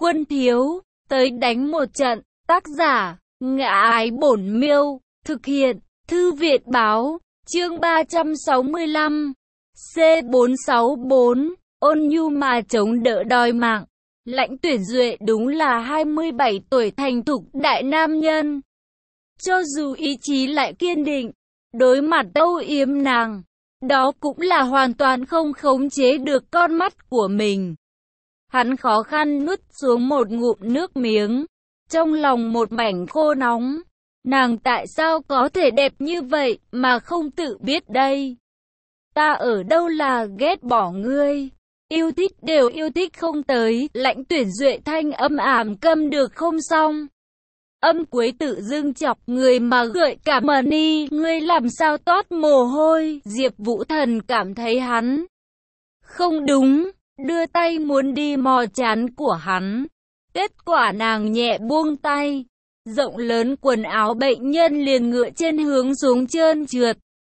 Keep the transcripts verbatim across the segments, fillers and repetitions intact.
Quân thiếu, tới đánh một trận. Tác giả, Ngã Ái Bổn Miêu. Thực hiện, Thư viện báo. Chương ba trăm sáu mươi lăm. C bốn sáu bốn. Ôn nhu mà chống đỡ đòi mạng. Lãnh Tuyển Duệ đúng là hai mươi bảy tuổi thành thục đại nam nhân. Cho dù ý chí lại kiên định, đối mặt âu yếm nàng, đó cũng là hoàn toàn không khống chế được con mắt của mình. Hắn khó khăn nuốt xuống một ngụm nước miếng, trong lòng một mảnh khô nóng. Nàng tại sao có thể đẹp như vậy mà không tự biết đây? Ta ở đâu là ghét bỏ ngươi, yêu thích đều yêu thích không tới. Lãnh Tuyển Duệ thanh âm ảm câm được không xong. Âm cuối tự dưng chọc người mà gợi cảm mà ni, ngươi làm sao toát mồ hôi. Diệp Vũ Thần cảm thấy hắn không đúng, đưa tay muốn đi mò trán của hắn. Kết quả nàng nhẹ buông tay, rộng lớn quần áo bệnh nhân liền ngựa trên hướng xuống trơn trượt.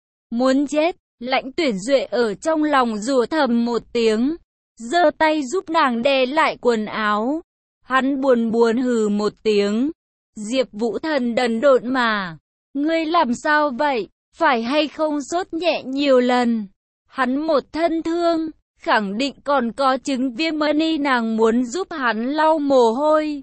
Muốn chết. Lãnh Tuyển Duệ ở trong lòng rủa thầm một tiếng, giơ tay giúp nàng đè lại quần áo. Hắn buồn buồn hừ một tiếng. Diệp Vũ Thần đần độn mà, ngươi làm sao vậy, phải hay không sốt nhẹ nhiều lần? Hắn một thân thương, khẳng định còn có chứng viêm mani, nàng muốn giúp hắn lau mồ hôi.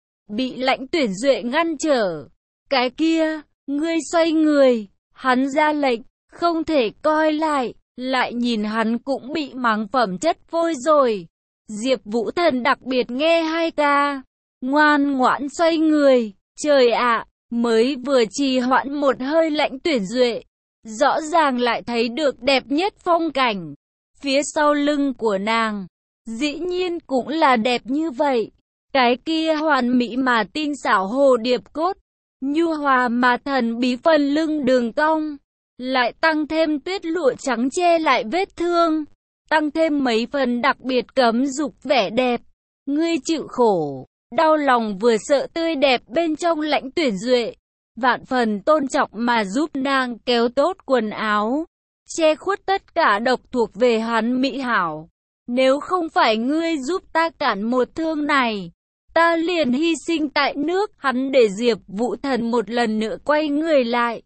Bị Lãnh Tuyển Duệ ngăn trở. Cái kia, ngươi xoay người. Hắn ra lệnh, không thể coi lại. Lại nhìn hắn cũng bị mắng phẩm chất vôi rồi. Diệp Vũ Thần đặc biệt nghe hai ca, ngoan ngoãn xoay người. Trời ạ, mới vừa trì hoãn một hơi Lãnh Tuyển Duệ, rõ ràng lại thấy được đẹp nhất phong cảnh. Phía sau lưng của nàng, dĩ nhiên cũng là đẹp như vậy. Cái kia hoàn mỹ mà tinh xảo hồ điệp cốt, nhu hòa mà thần bí phần lưng đường cong, lại tăng thêm tuyết lụa trắng che lại vết thương, tăng thêm mấy phần đặc biệt cấm dục vẻ đẹp. Ngươi chịu khổ, đau lòng vừa sợ tươi đẹp bên trong Lãnh Tuyển Duệ, vạn phần tôn trọng mà giúp nàng kéo tốt quần áo, che khuất tất cả độc thuộc về hắn mỹ hảo. Nếu không phải ngươi giúp ta cản một thương này, ta liền hy sinh tại nước. Hắn để Diệp Vũ Thần một lần nữa quay người lại.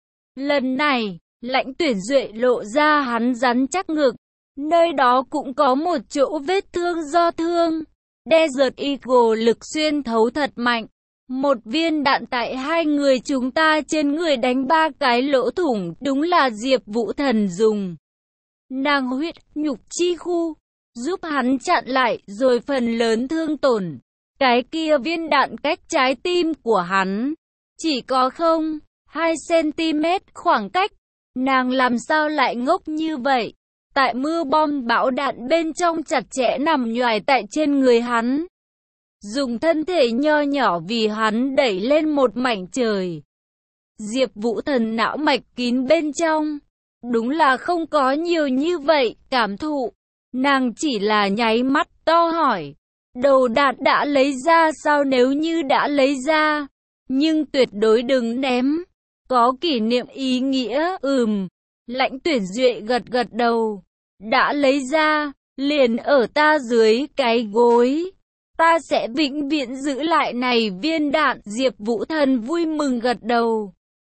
Lần này, Lãnh Tuyển Duệ lộ ra hắn rắn chắc ngực, nơi đó cũng có một chỗ vết thương do thương. Desert Eagle lực xuyên thấu thật mạnh. Một viên đạn tại hai người chúng ta trên người đánh ba cái lỗ thủng, đúng là Diệp Vũ Thần dùng nàng huyết nhục chi khu giúp hắn chặn lại rồi phần lớn thương tổn. Cái kia viên đạn cách trái tim của hắn chỉ có không hai xăng-ti-mét khoảng cách. Nàng làm sao lại ngốc như vậy? Tại mưa bom bão đạn bên trong chặt chẽ nằm nhoài tại trên người hắn, dùng thân thể nho nhỏ vì hắn đẩy lên một mảnh trời. Diệp Vũ Thần não mạch kín bên trong, đúng là không có nhiều như vậy cảm thụ. Nàng chỉ là nháy mắt to hỏi, đầu đạn đã lấy ra sao? Nếu như đã lấy ra, nhưng tuyệt đối đừng ném, có kỷ niệm ý nghĩa. Ừm. Lãnh Tuyển Duệ gật gật đầu. Đã lấy ra, liền ở ta dưới cái gối. Ta sẽ vĩnh viễn giữ lại này viên đạn. Diệp Vũ Thần vui mừng gật đầu.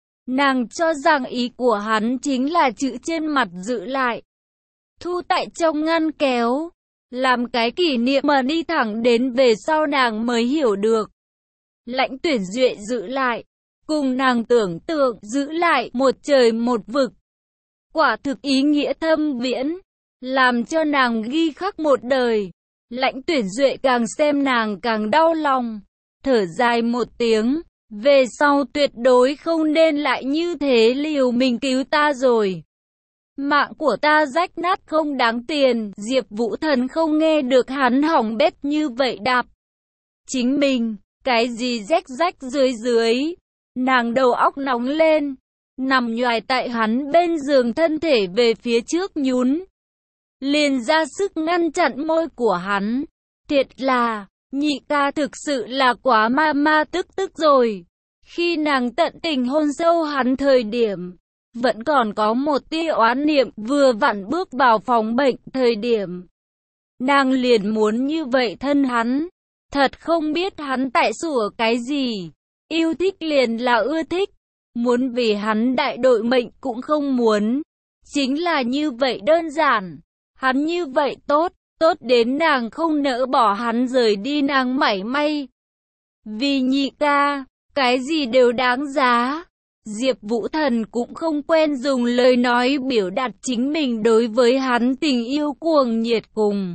Nàng cho rằng ý của hắn chính là chữ trên mặt giữ lại, thu tại trong ngăn kéo, làm cái kỷ niệm mà đi thẳng đến về sau nàng mới hiểu được. Lãnh Tuyển Duệ giữ lại, cùng nàng tưởng tượng giữ lại một trời một vực. Quả thực ý nghĩa thâm viễn, làm cho nàng ghi khắc một đời. Lãnh Tuyển Duệ càng xem nàng càng đau lòng, thở dài một tiếng, về sau tuyệt đối không nên lại như thế liều mình cứu ta rồi. Mạng của ta rách nát không đáng tiền. Diệp Vũ Thần không nghe được hắn hỏng bét như vậy đạp chính mình, cái gì rách rách dưới dưới. Nàng đầu óc nóng lên, nằm nhoài tại hắn bên giường, thân thể về phía trước nhún, liền ra sức ngăn chặn môi của hắn. Thiệt là, nhị ca thực sự là quá ma ma tức tức rồi. Khi nàng tận tình hôn sâu hắn thời điểm, vẫn còn có một tia oán niệm. Vừa vặn bước vào phòng bệnh thời điểm, nàng liền muốn như vậy thân hắn. Thật không biết hắn tại sủa cái gì. Yêu thích liền là ưa thích. Muốn vì hắn đại đội mệnh cũng không muốn. Chính là như vậy đơn giản. Hắn như vậy tốt, tốt đến nàng không nỡ bỏ hắn rời đi nàng mảy may. Vì nhị ca, cái gì đều đáng giá. Diệp Vũ Thần cũng không quen dùng lời nói biểu đạt chính mình đối với hắn tình yêu cuồng nhiệt cùng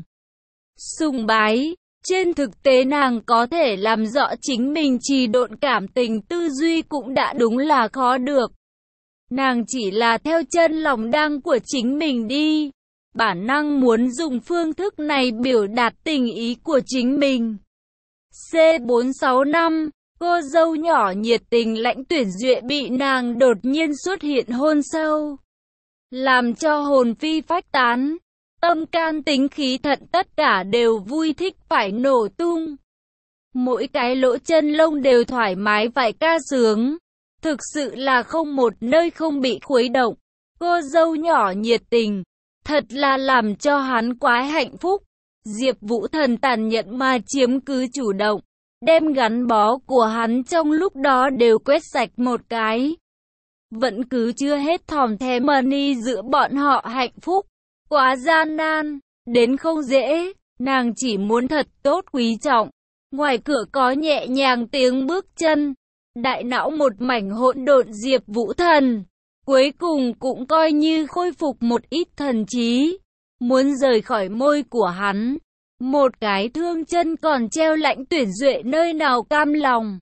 sùng bái. Trên thực tế nàng có thể làm rõ chính mình trì độn cảm tình tư duy cũng đã đúng là khó được. Nàng chỉ là theo chân lòng đang của chính mình đi. Bản năng muốn dùng phương thức này biểu đạt tình ý của chính mình. C bốn sáu năm, cô dâu nhỏ nhiệt tình Lãnh Tuyển Duệ bị nàng đột nhiên xuất hiện hôn sâu, làm cho hồn phi phách tán. Tâm can tính khí thận tất cả đều vui thích phải nổ tung. Mỗi cái lỗ chân lông đều thoải mái vài ca sướng. Thực sự là không một nơi không bị khuấy động. Cô dâu nhỏ nhiệt tình, thật là làm cho hắn quá hạnh phúc. Diệp Vũ Thần tàn nhẫn mà chiếm cứ chủ động, đem gắn bó của hắn trong lúc đó đều quét sạch một cái. Vẫn cứ chưa hết thòm thèm money giữa bọn họ hạnh phúc. Quá gian nan, đến không dễ, nàng chỉ muốn thật tốt quý trọng. Ngoài cửa có nhẹ nhàng tiếng bước chân, đại não một mảnh hỗn độn. Diệp Vũ Thần cuối cùng cũng coi như khôi phục một ít thần trí, muốn rời khỏi môi của hắn. Một cái thương chân còn treo Lãnh Tuyển Duệ nơi nào cam lòng.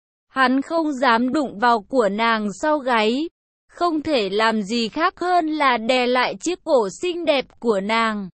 Hắn không dám đụng vào của nàng sau gáy. Không thể làm gì khác hơn là đè lại chiếc cổ xinh đẹp của nàng.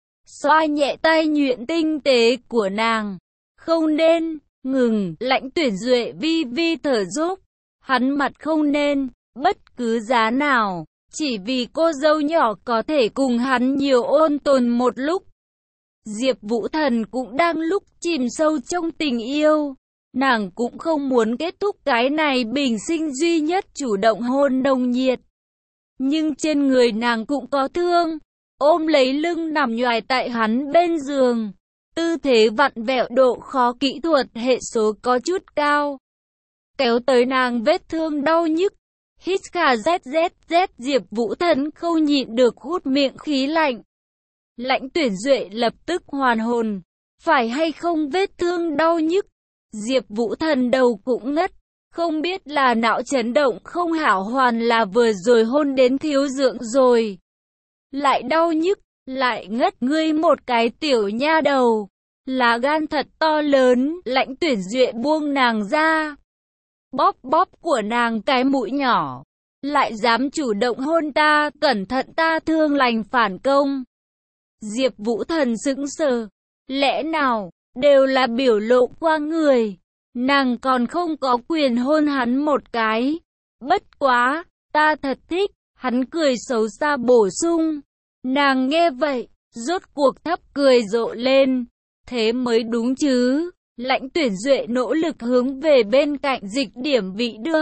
Xoa nhẹ tay nhuyễn tinh tế của nàng. Không nên, ngừng, Lãnh Tuyển Duệ vi vi thở dốc. Hắn mặt không nên, bất cứ giá nào, chỉ vì cô dâu nhỏ có thể cùng hắn nhiều ôn tồn một lúc. Diệp Vũ Thần cũng đang lúc chìm sâu trong tình yêu. Nàng cũng không muốn kết thúc cái này bình sinh duy nhất chủ động hôn nồng nhiệt. Nhưng trên người nàng cũng có thương, ôm lấy lưng nằm nhoài tại hắn bên giường. Tư thế vặn vẹo độ khó kỹ thuật hệ số có chút cao. Kéo tới nàng vết thương đau nhức. Hít khà rét rét rét. Diệp Vũ Thần không nhịn được hút miệng khí lạnh. Lãnh Tuyển Duệ lập tức hoàn hồn. Phải hay không vết thương đau nhức? Diệp Vũ Thần đầu cũng ngất. Không biết là não chấn động không hảo hoàn là vừa rồi hôn đến thiếu dưỡng rồi. Lại đau nhức, lại ngất. Ngươi một cái tiểu nha đầu, là gan thật to lớn. Lãnh Tuyển Duệ buông nàng ra, bóp bóp của nàng cái mũi nhỏ. Lại dám chủ động hôn ta, cẩn thận ta thương lành phản công. Diệp Vũ Thần sững sờ. Lẽ nào đều là biểu lộ qua người, nàng còn không có quyền hôn hắn một cái. Bất quá, ta thật thích. Hắn cười xấu xa bổ sung. Nàng nghe vậy, rốt cuộc thấp cười rộ lên. Thế mới đúng chứ. Lãnh Tuyển Duệ nỗ lực hướng về bên cạnh dịch điểm vị đưa.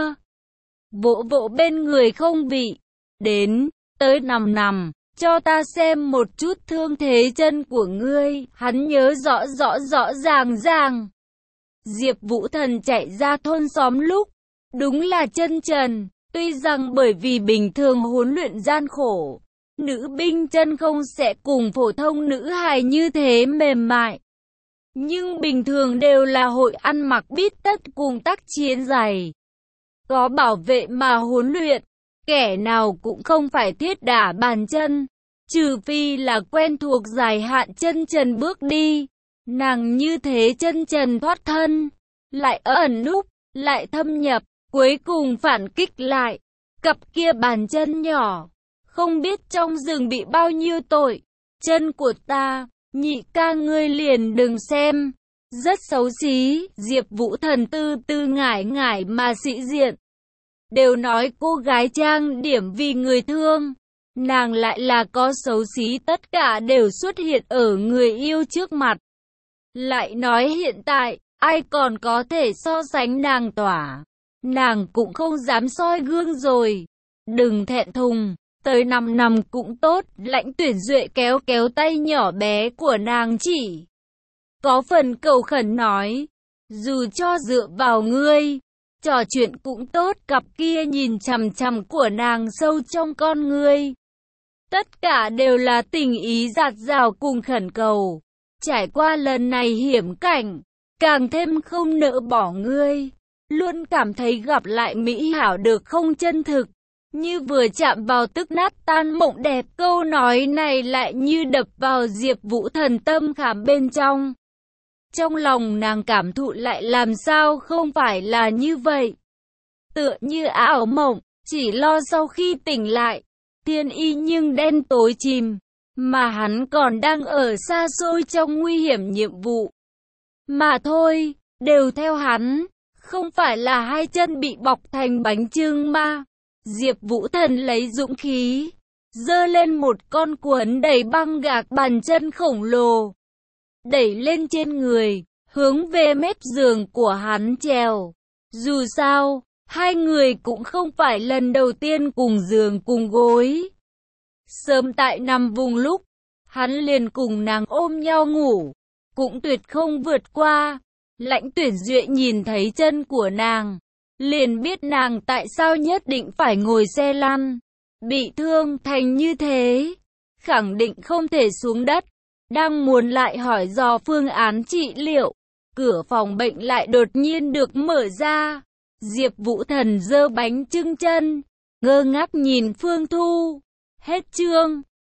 Vỗ vỗ bên người không vị. Đến, tới nằm nằm. Cho ta xem một chút thương thế chân của ngươi. Hắn nhớ rõ rõ rõ ràng ràng. Diệp Vũ Thần chạy ra thôn xóm lúc, đúng là chân trần. Tuy rằng bởi vì bình thường huấn luyện gian khổ, nữ binh chân không sẽ cùng phổ thông nữ hài như thế mềm mại. Nhưng bình thường đều là hội ăn mặc bít tất cùng tác chiến giày. Có bảo vệ mà huấn luyện. Kẻ nào cũng không phải thiết đả bàn chân, trừ phi là quen thuộc dài hạn chân trần bước đi. Nàng như thế chân trần thoát thân, lại ẩn núp, lại thâm nhập, cuối cùng phản kích lại. Cặp kia bàn chân nhỏ, không biết trong rừng bị bao nhiêu tội. Chân của ta, nhị ca ngươi liền đừng xem, rất xấu xí. Diệp Vũ Thần tư tư ngải ngải mà sĩ diện. Đều nói cô gái trang điểm vì người thương, nàng lại là có xấu xí, tất cả đều xuất hiện ở người yêu trước mặt. Lại nói hiện tại, ai còn có thể so sánh nàng tỏa. Nàng cũng không dám soi gương rồi. Đừng thẹn thùng, tới năm năm cũng tốt. Lãnh Tuyển Duệ kéo kéo tay nhỏ bé của nàng chỉ có phần cầu khẩn nói, dù cho dựa vào ngươi, trò chuyện cũng tốt. Cặp kia nhìn chằm chằm của nàng sâu trong con ngươi. Tất cả đều là tình ý dạt dào cùng khẩn cầu. Trải qua lần này hiểm cảnh, càng thêm không nỡ bỏ ngươi. Luôn cảm thấy gặp lại mỹ hảo được không chân thực. Như vừa chạm vào tức nát tan mộng đẹp. Câu nói này lại như đập vào Diệp Vũ Thần tâm khảm bên trong. Trong lòng nàng cảm thụ lại làm sao không phải là như vậy. Tựa như ảo mộng, chỉ lo sau khi tỉnh lại, thiên y nhưng đen tối chìm, mà hắn còn đang ở xa xôi trong nguy hiểm nhiệm vụ. Mà thôi, đều theo hắn, không phải là hai chân bị bọc thành bánh chưng mà. Diệp Vũ Thần lấy dũng khí, giơ lên một con cuốn đầy băng gạc bàn chân khổng lồ, đẩy lên trên người, hướng về mép giường của hắn trèo. Dù sao, hai người cũng không phải lần đầu tiên cùng giường cùng gối. Sớm tại nằm vùng lúc, hắn liền cùng nàng ôm nhau ngủ, cũng tuyệt không vượt qua. Lãnh Tuyển Duệ nhìn thấy chân của nàng, liền biết nàng tại sao nhất định phải ngồi xe lăn. Bị thương thành như thế, khẳng định không thể xuống đất. Đang muốn lại hỏi dò phương án trị liệu, cửa phòng bệnh lại đột nhiên được mở ra. Diệp Vũ Thần giơ bánh chưng chân, ngơ ngác nhìn Phương Thu. Hết chương.